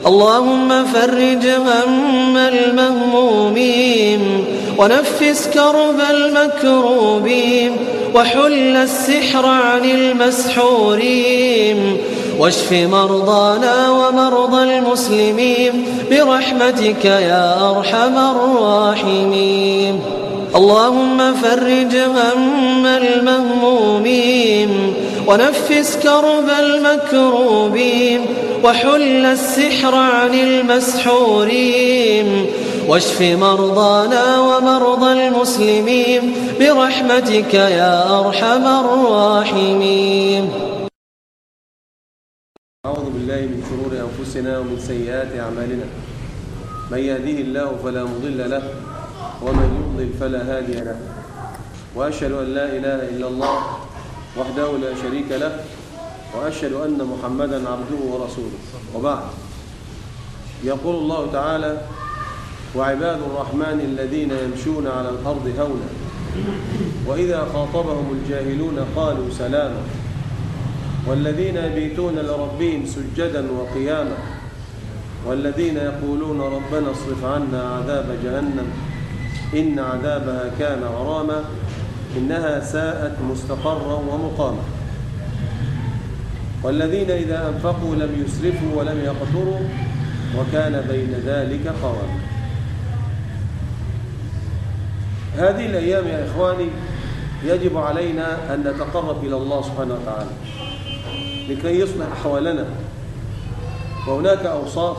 اللهم فرج هم المهمومين ونفس كرب المكروبين وحل السحر عن المسحورين واشف مرضانا ومرضى المسلمين برحمتك يا أرحم الراحمين. اللهم فرج هم المهمومين ونفس كرب المكروبين وحل السحر عن المسحورين واشف مرضانا ومرضى المسلمين برحمتك يا أرحم الراحمين. أعوذ بالله من شرور أنفسنا ومن سيئات أعمالنا، من يهده الله فلا مضل له ومن يضلل فلا هادي له، وأشهد أن لا إله إلا الله وحده لا شريك له، وأشهد أن محمدا عبده ورسوله. وبعد، يقول الله تعالى: وعباد الرحمن الذين يمشون على الأرض هونا وإذا خاطبهم الجاهلون قالوا سلاما والذين يبيتون لربهم سجدا وقياما والذين يقولون ربنا اصرف عنا عذاب جهنم إن عذابها كان غراما إنها ساءت مستقرا ومقاما والذين إذا أنفقوا لم يسرفوا ولم يقتروا وكان بين ذلك قواما. هذه الأيام يا إخواني يجب علينا أن نتقرب إلى الله سبحانه وتعالى لكي يصلح أحوالنا، وهناك أوصاف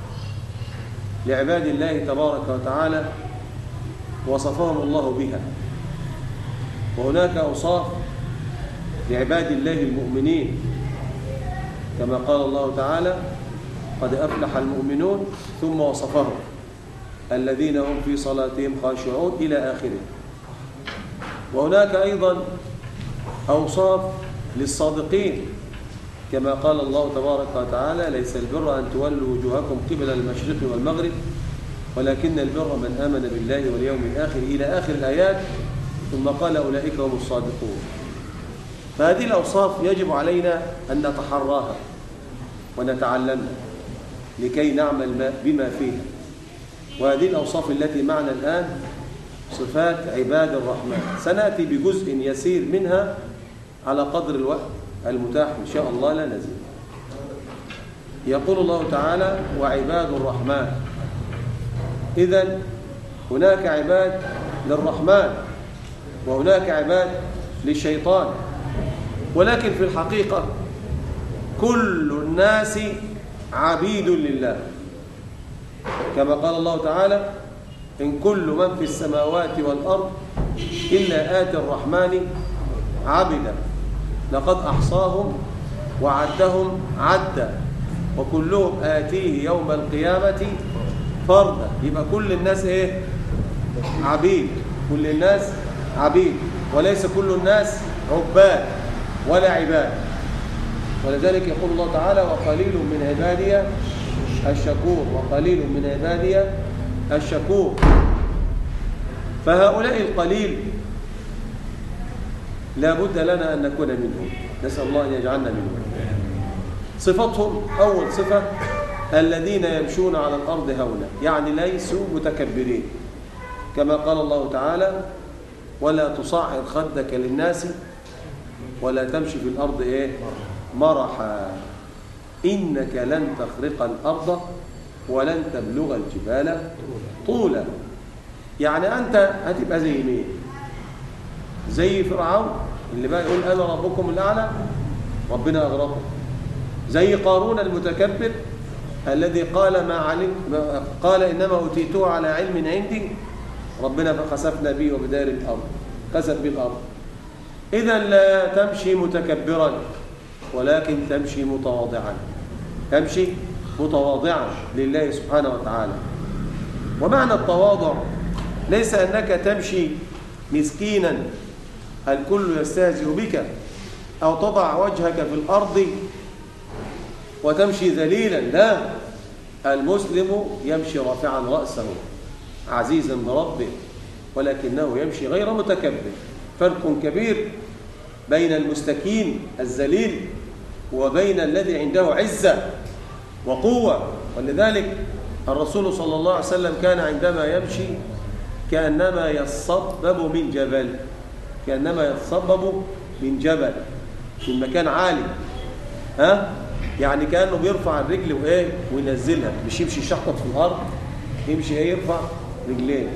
لعباد الله تبارك وتعالى وصفهم الله بها، وهناك أوصاف لعباد الله المؤمنين كما قال الله تعالى: قد أفلح المؤمنون، ثم وصفهم: الذين هم في صلاتهم خاشعون إلى آخره. وهناك أيضا أوصاف للصادقين كما قال الله تبارك وتعالى: ليس البر أن تولوا وجوهكم قبل المشرق والمغرب ولكن البر من آمن بالله واليوم الآخر إلى آخر الآيات، ثم قال: أولئك هم الصادقون. فهذه الأوصاف يجب علينا أن نتحراها ونتعلمها لكي نعمل بما فيها. وهذه الأوصاف التي معنا الآن صفات عباد الرحمن، سنأتي بجزء يسير منها على قدر الوقت المتاح إن شاء الله لا نزيد. يقول الله تعالى: وعباد الرحمن. إذن هناك عباد للرحمن وهناك عباد للشيطان، ولكن في الحقيقة كل الناس عبيد لله كما قال الله تعالى: إن كل من في السماوات والأرض إلا آتي الرحمن عبدا لقد أحصاهم وعدهم عدا وكلهم آتيه يوم القيامة فردا. يبقى كل الناس إيه؟ عبيد. كل الناس عبيد، وليس كل الناس عباد ولا عباد. ولذلك يقول الله تعالى: وقليل من عبادي الشكور، وقليل من عبادي الشكور. فهؤلاء القليل لا بد لنا أن نكون منهم، نسأل الله أن يجعلنا منهم. صفتهم: أول صفة الذين يمشون على الأرض هونا، يعني ليسوا متكبرين كما قال الله تعالى: ولا تصعر خدك للناس ولا تمشي في الأرض إيه؟ مرحا إنك لن تخرق الأرض ولن تبلغ الجبال طولا. يعني أنت هتبقى زي مين؟ زي فرعون اللي بقى يقول أنا ربكم الأعلى، ربنا أغرقه. زي قارون المتكبر الذي قال إنما أوتيته على علم عندي، ربنا فخسفنا به وبدار الأرض، خسف بالأرض. إذا لا تمشي متكبرا ولكن تمشي متواضعا، تمشي متواضعا لله سبحانه وتعالى. ومعنى التواضع ليس أنك تمشي مسكينا الكل يستهزئ بك، أو تضع وجهك في الأرض وتمشي ذليلا، لا، المسلم يمشي رافعا رأسه عزيزا بربه ولكنه يمشي غير متكبر. فرق كبير بين المستكين الذليل وبين الذي عنده عزة وقوة ولذلك الرسول صلى الله عليه وسلم كان عندما يمشي كأنما يتصبب من جبل، كأنما يتصبب من جبل، من مكان عالي، يعني كأنه بيرفع الرجل وإيه وينزلها، مش يمشي شحطط في الأرض، يمشي إيه يرفع رجليه.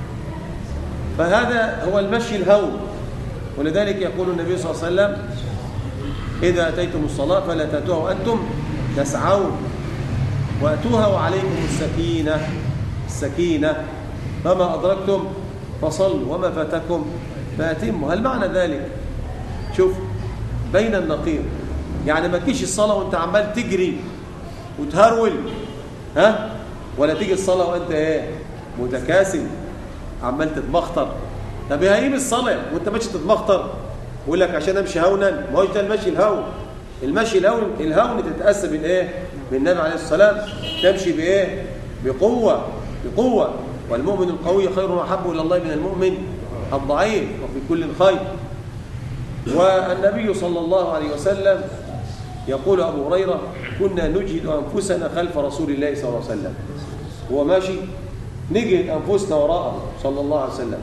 فهذا هو المشي الهون. ولذلك يقول النبي صلى الله عليه وسلم: إذا أتيتم الصلاة فلا تأتوها وأنتم تسعون، وأتوها وعليكم السكينة، فما أدركتم فصلوا وما فاتكم فأتموا. هل معنى ذلك؟ شوف بين النقيض، يعني ما تجيش الصلاة وانت عمال تجري وتهرول، ولا تيجي الصلاة وانت ايه متكاسل عمال تتمخطر. طب هيجيب الصلاة وانت ماشي تتمخطر؟ يقول لك عشان امشي هونا. ما هوش ده المشي الهون. المشي الهون تتأسى بالايه؟ بالنبي عليه الصلاة والسلام، تمشي بايه؟ بقوة. والمؤمن القوي خير وأحب إلى الله من المؤمن الضعيف، وفي كل خير. والنبي صلى الله عليه وسلم يقول أبو هريرة: كنا نجهد أنفسنا خلف رسول الله صلى الله عليه وسلم. هو ماشي نجهد أنفسنا وراءه صلى الله عليه وسلم.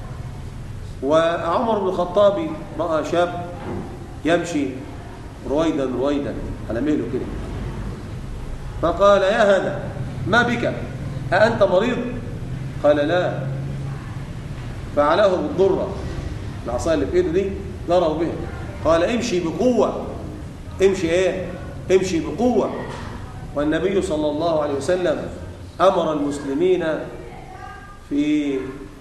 وعمر بن الخطاب رأى شاب يمشي رويدا على مهله كده، فقال: يا هذا ما بك؟ أأنت مريض؟ قال: لا. فعلاه بالضرة، العصاية اللي في ايده دي ضربوا بها. قال: امشي بقوة. امشي بقوة. والنبي صلى الله عليه وسلم أمر المسلمين في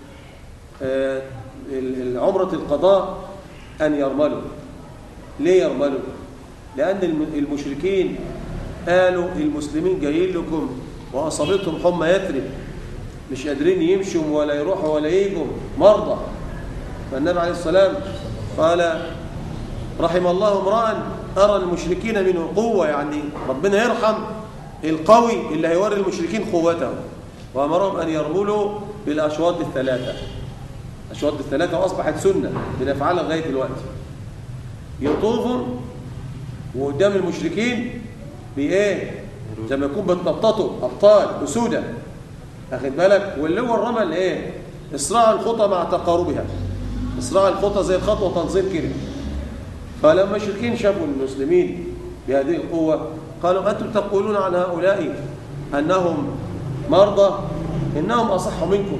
عمرة القضاء أن يرملوا. ليه يرملوا؟ لأن المشركين قالوا: المسلمين جايين لكم وأصابتهم حمى يثرب، مش قادرين يمشوا ولا يروحوا ولا يجوا، مرضى. فالنبي عليه السلام قال: رحم الله امرأ أرى المشركين منه قوة، يعني ربنا يرحم القوي اللي هيوري المشركين قوته. وأمرهم أن يرملوا بالأشواط الثلاثة. أشواط الثلاثة وأصبحت سنة بنفعلها لغاية دلوقتي. يطوفوا وقدام المشركين بإيه؟ زي ما يكون بتنططوا أبطال أسودة، أخذ بالك؟ واللي هو الرمل إيه؟ إسراع الخطى مع تقاربها، إسراع الخطى زي الخطوة تنظيم كده. فلما المشركين شافوا المسلمين بهذه القوة قالوا: أنتم تقولون عن هؤلاء أنهم مرضى، إنهم أصح منكم،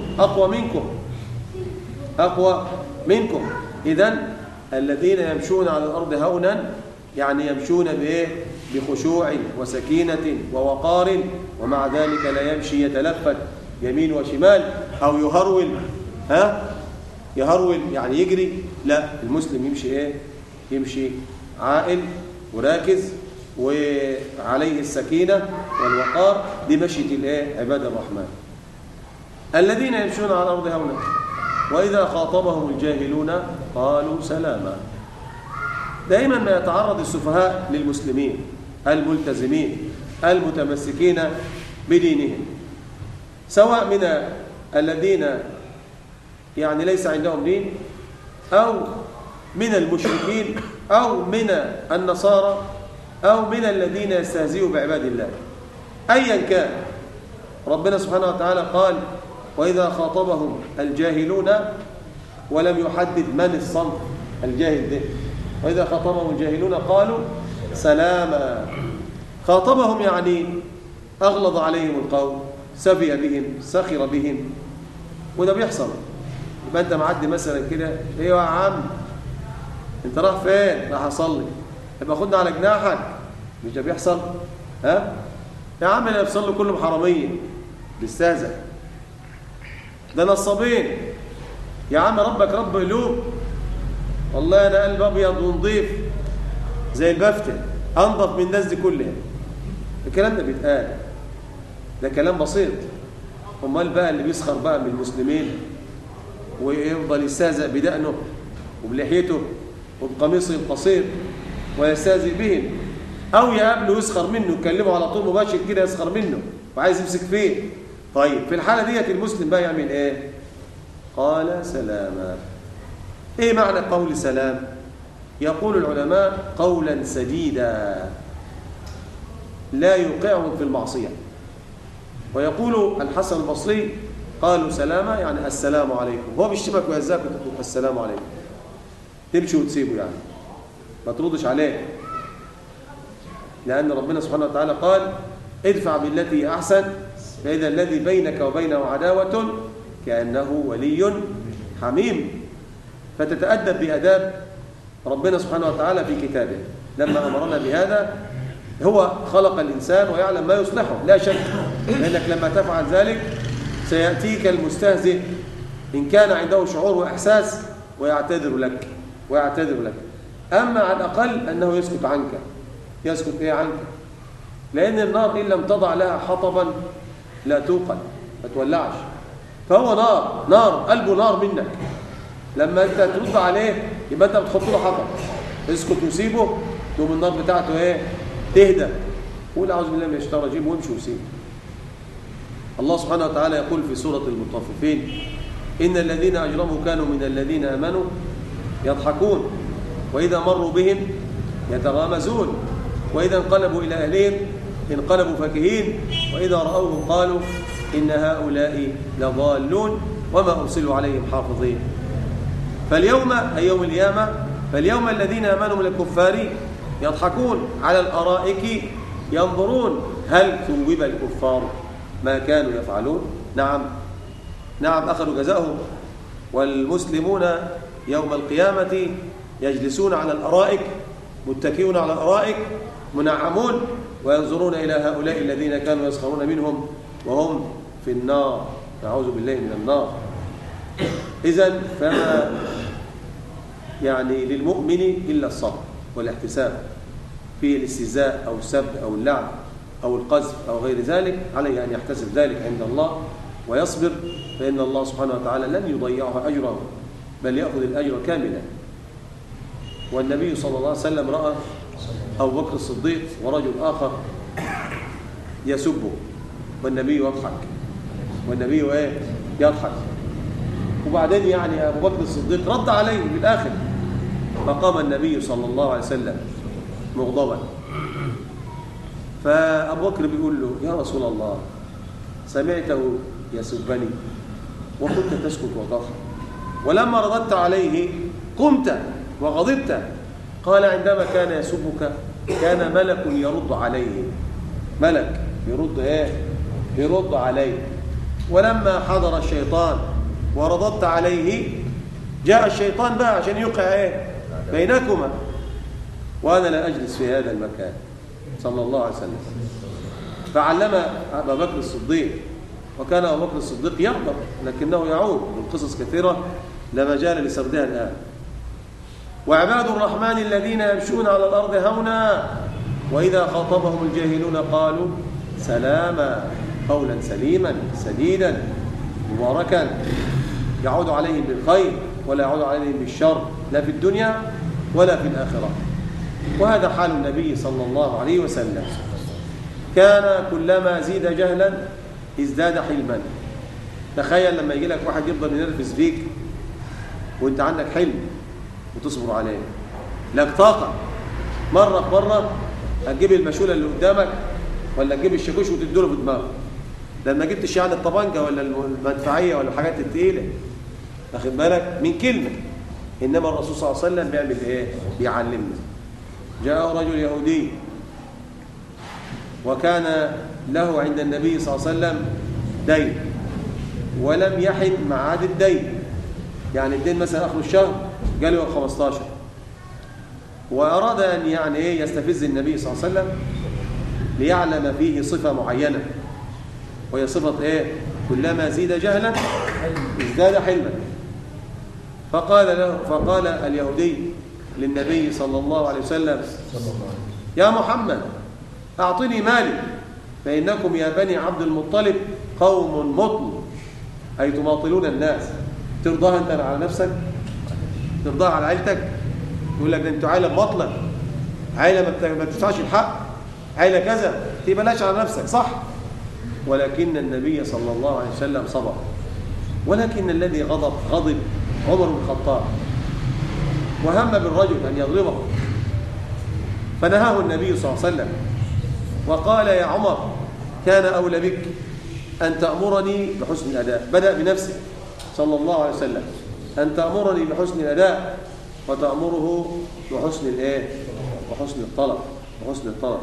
أقوى منكم. إذن الذين يمشون على الأرض هونا يعني يمشون بإيه؟ بخشوع وسكينة ووقار، ومع ذلك لا يمشي يتلفت يمين وشمال أو يهرول يعني يجري. لا، المسلم يمشي إيه؟ يمشي عاقل وراكز وعليه السكينة والوقار. دي مشية الإيه؟ عباد الرحمن الذين يمشون على الأرض هونا وإذا خاطبهم الجاهلون قالوا سلاما. دائما ما يتعرض السفهاء للمسلمين الملتزمين المتمسكين بدينهم، سواء من الذين يعني ليس عندهم دين، أو من المشركين، أو من النصارى، أو من الذين يستهزئوا بعباد الله. أيا كان، ربنا سبحانه وتعالى قال: وإذا خاطبهم الجاهلون، ولم يحدد من الصنف الجاهل ده. وإذا خاطبهم الجاهلون قالوا سلاما. خاطبهم يعني أغلظ عليهم القول، سفي بهم، سخر بهم. وده بيحصل. يبقى أنت معدي مثلا كده: إيه يا عم أنت راح فين؟ راح أصلي. يبقى خدنا على جناحك. مش ده بيحصل؟ يا عم اللي بيصلوا كلهم حرامية، بيستهزأ. ده نصابين. يا عم ربك رب قلوب، والله أنا قلب أبيض ونضيف زي البفتة، أنظف من الناس دي كلها. الكلام ده بيتقال، ده كلام بسيط. امال بقى اللي بيسخر بقى من المسلمين ويفضل يستهزأ بدقنه وبلحيته وبقميصه القصير ويستهزئ بهم، أو يقابله يسخر منه، يكلمه على طول مباشر كده يسخر منه وعايز يمسك فيه. طيب في الحالة ديت المسلم بقى يعمل إيه؟ قال سلاما. إيه معنى قول سلام؟ يقول العلماء: قولا سديدا لا يوقعهم في المعصية. ويقول الحسن البصري قالوا سلامة يعني السلام عليكم. هو بيشتمك ويهزاك وتقول السلام عليكم، تمشي وتسيبه يعني ما تردش عليه، لأن ربنا سبحانه وتعالى قال ادفع بالتي أحسن فإذا الذي بينك وبينه عداوة كأنه ولي حميم. فتتأدب بأداب ربنا سبحانه وتعالى في كتابه لما أمرنا بهذا. هو خلق الإنسان ويعلم ما يصلحه لا شك، لأنك لما تفعل ذلك سيأتيك المستهزئ إن كان عنده شعور وإحساس ويعتذر لك. أما على الأقل أنه يسكت عنك. يسكت عنك؟ لأن النار إن لم تضع لها حطبا لا توقد، ما تولعش. فهو نار قلبه نار منك. لما أنت ترد عليه يبقى أنت بتحط له حطب. اسكت وسيبه، تقوم النار بتاعته تهدى. قول أعوذ بالله من الشيطان الرجيم وامشي وسيبه. الله سبحانه وتعالى يقول في سورة المطففين إن الذين أجرموا كانوا من الذين آمنوا يضحكون وإذا مروا بهم يتغامزون وإذا انقلبوا إلى أهلهم انقلبوا فكهين وإذا رأوهم قالوا إن هؤلاء لضالون وما أرسلوا عليهم حافظين. فاليوم أي يوم القيامة فاليوم الذين آمنوا من الكفار يضحكون على الأرائك ينظرون هل ثوب الكفار ما كانوا يفعلون. نعم أخذوا جزاءهم. والمسلمون يوم القيامة يجلسون على الأرائك متكئون على الأرائك منعمون وينظرون إلى هؤلاء الذين كانوا يسخرون منهم وهم في النار. نعوذ بالله من النار. إذن فما يعني للمؤمن إلا الصبر والاحتساب في الاستهزاء أو السب أو اللعن أو القذف أو غير ذلك. عليه أن يحتسب ذلك عند الله ويصبر، فإن الله سبحانه وتعالى لن يضيعه أجره بل يأخذ الأجر كاملا. والنبي صلى الله عليه وسلم رأى أبو بكر الصديق ورجل آخر يسبه والنبي يضحك يضحك. وبعدين يعني أبو بكر الصديق رد عليه بالآخر، فقام النبي صلى الله عليه وسلم مغضبا. فأبو بكر بيقول له يا رسول الله سمعته يسبني وكنت تسكت وتضحك، ولما رددت عليه قمت وغضبت. قال عندما كان يسبك كان ملك يرد عليه، ملك يرد عليه. ولما حضر الشيطان ورددت عليه جاء الشيطان بقى عشان يوقع بينكما، وأنا لا أجلس في هذا المكان صلى الله عليه وسلم. فعلم أبا بكر الصديق، وكان أبو بكر الصديق يغضب لكنه يعود بالقصص كثيرة لا مجال لسردها الآن. وعباد الرحمن الذين يمشون على الأرض هونا وإذا خاطبهم الجاهلون قالوا سلاما، قولا سليما سديدا مباركا يعود عليهم بالخير ولا يعود عليهم بالشر لا في الدنيا ولا في الآخرة. وهذا حال النبي صلى الله عليه وسلم، كان كلما زيد جهلا ازداد حلما. تخيل لما يجي لك واحد يفضل ينرفز فيك وانت عندك حلم وتصبر عليه، لك طاقة. مرة هتجيب المشولة اللي قدامك ولا تجيب الشاكوش وتديله في دماغه. لما جبتش يعني الطبنجة ولا المدفعية ولا الحاجات الثقيلة، واخد بالك من كلمة. إنما الرسول صلى الله عليه وسلم بيعمل بيعلمنا. جاء رجل يهودي وكان له عند النبي صلى الله عليه وسلم دين ولم يحن معاد الدين، يعني الدين مثلا آخر الشهر قال له 15، وأراد أن يستفز النبي صلى الله عليه وسلم ليعلم فيه صفة معينة، وهي صفة كلما زيد جهلا ازداد حلما. فقال اليهودي للنبي صلى الله عليه وسلم يا محمد أعطني مالي فإنكم يا بني عبد المطلب قوم مطل، أي تماطلون الناس. ترضاها أنت على نفسك؟ ترضاها على عائلتك؟ يقول لك أنتوا عائلة مطلق، عائلة ما تدفعش الحق، عائلة كذا، تبلاش على نفسك، صح؟ ولكن النبي صلى الله عليه وسلم صبر. ولكن الذي غضب عمر بن الخطاب وهم بالرجل أن يضربه، فنهاه النبي صلى الله عليه وسلم وقال يا عمر كان أولى بك أن تأمرني بحسن الأداء. بدأ بنفسه صلى الله عليه وسلم، أن تأمرني بحسن الأداء وتأمره بحسن الإيه؟ وحسن الطلب. وحسن الطلب.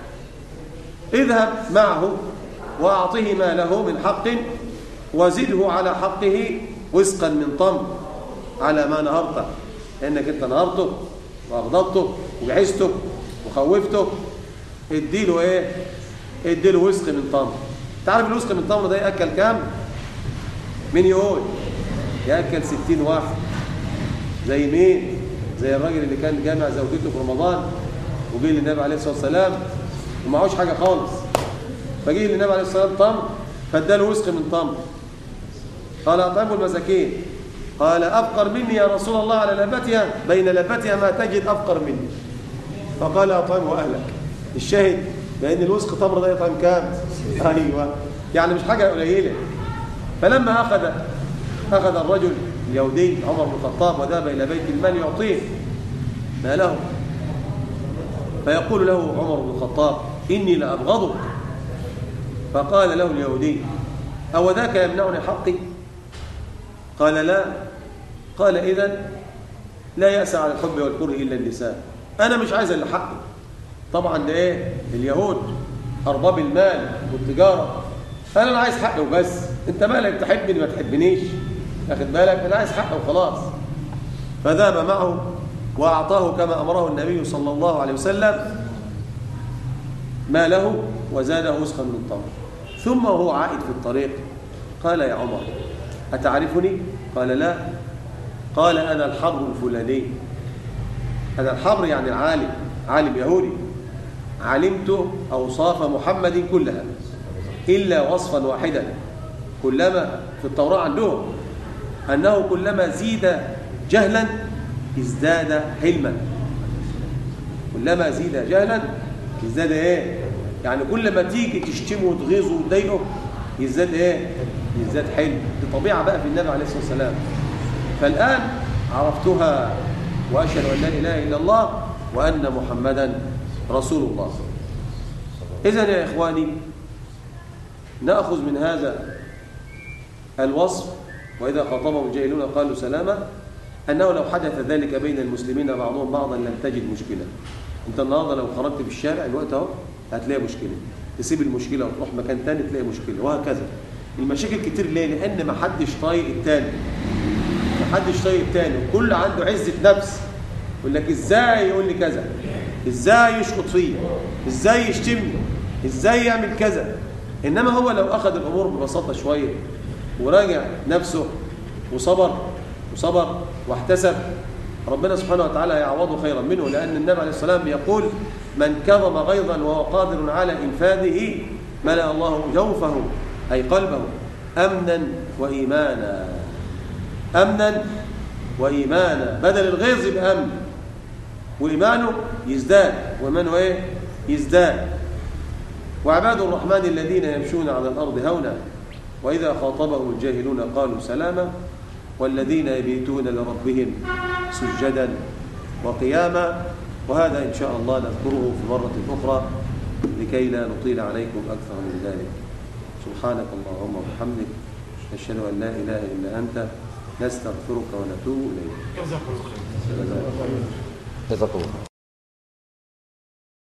اذهب معه وأعطه ما له من حق وزده على حقه وسقا من طمر على ما نهرته، لأنك أنت نهرته وأغضبته وجعزته وخوفته. اديله إيه؟ اديله وسق من طمر. تعرف الوسق من طمر ده يأكل كام؟ مين يقول؟ يأكل 60 واحد. زي مين؟ زي الراجل اللي كان جامع زوجته في رمضان وجه للنبي عليه الصلاة والسلام ومعهوش حاجة خالص، فجه للنبي عليه الصلاة والسلام تمر فاداله وسق من تمر. قال أطعمه المساكين. قال أفقر مني يا رسول الله على لبتها، بين لبتها ما تجد أفقر مني. فقال أطعمه أهلك. الشاهد بأن الوسق تمر ده يطعم كام؟ أيوة، يعني مش حاجة قليلة. فلما أخذ الرجل اليهودي عمر بن الخطاب وذهب إلى بيت المال يعطيه ما له، فيقول له عمر بن الخطاب إني لأبغضك. فقال له اليهودي أو ذاك يمنعني حقي؟ قال لا. قال إذن لا يأس على الحب والكره إلا النساء. أنا مش عايز إلا حقي. طبعا ده إيه؟ اليهود أرباب المال والتجارة. أنا عايز حقي وبس. أنت مالك تحبني ما تحبنيش؟ أخذ بالك؟ أنا عايز حقي وخلاص. فذهب معه وأعطاه كما أمره النبي صلى الله عليه وسلم ما له وزاده وسخا من التمر. ثم وهو عائد في الطريق قال يا عمر أتعرفني؟ قال لا. قال أنا الحبر الفلاني. أنا الحبر يعني العالم، عالم يهودي. علمت أوصاف محمد كلها إلا وصفا واحدا، كلما في التوراة عندهم أنه كلما زيد جهلا ازداد حلما. كلما زيد جهلا ازداد ايه؟ يعني كل ما تيجي تشتمه وتغيظه وتضايقه يزداد ايه؟ يزداد حلم. دي طبيعه بقى في النبي عليه الصلاه والسلام. فالان عرفتها واشهد ان لا اله الا الله وان محمدا رسول الله. اذن يا اخواني ناخذ من هذا الوصف واذا خاطبهم الجاهلون قالوا سلاما، أنه لو حدث ذلك بين المسلمين بعضهم بعضا لم تجد مشكلة. أنت النهارده لو خرجت في الشارع الوقت اهو هتلاقي مشكلة، تسيب المشكلة وتروح مكان تاني تلاقي مشكلة، وهكذا. المشاكل كتير ليه؟ لأن ما حدش طايق التاني. ما حدش طايق التاني، وكل عنده عزة نفس. يقول لك إزاي يقول لي كذا؟ إزاي يشخط فيا؟ إزاي يشتمني؟ إزاي يعمل كذا؟ إنما هو لو أخذ الأمور ببساطة شوية وراجع نفسه وصبر واحتسب، ربنا سبحانه وتعالى يعوضه خيرا منه. لأن النبي عليه الصلاة والسلام يقول من كظم غيظا وهو قادر على إنفاذه ملأ الله جوفه أي قلبه أمنا وإيمانا. أمنا وإيمانا، بدل الغيظ بأمن، وإيمانه يزداد. وإيمانه إيه؟ يزداد. وعباد الرحمن الذين يمشون على الأرض هونا وإذا خاطبهم الجاهلون قالوا سلاما والذين يبيتون لربهم سجدا وقياما. وهذا إن شاء الله نذكره في مرة أخرى لكي لا نطيل عليكم أكثر من ذلك. سبحانك اللهم وبحمدك نشهد أن لا إله إلا أنت نستغفرك ونتوب إليك. جزاك الله خير.